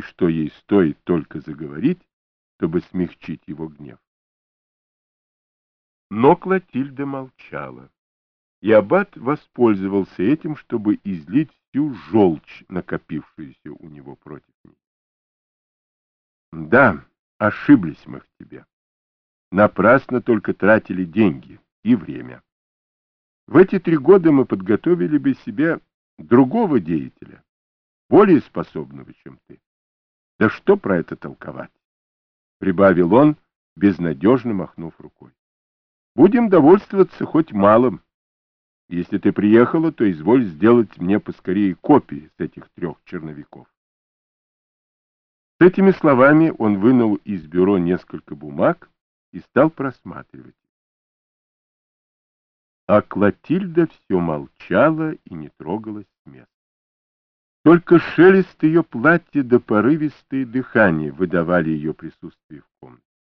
что ей стоит только заговорить, чтобы смягчить его гнев. Но Клотильда молчала, и аббат воспользовался этим, чтобы излить всю желчь, накопившуюся у него против нее. Да, ошиблись мы в тебе. Напрасно только тратили деньги и время. В эти 3 года мы подготовили бы себе другого деятеля, более способного, чем ты. Да что про это толковать? Прибавил он, безнадежно махнув рукой. Будем довольствоваться хоть малым. Если ты приехала, то изволь сделать мне поскорее копии с этих 3 черновиков. С этими словами он вынул из бюро несколько бумаг и стал просматривать. А Клотильда все молчала и не трогалась с места. Только шелест ее платья да порывистые дыхания выдавали ее присутствие в комнате.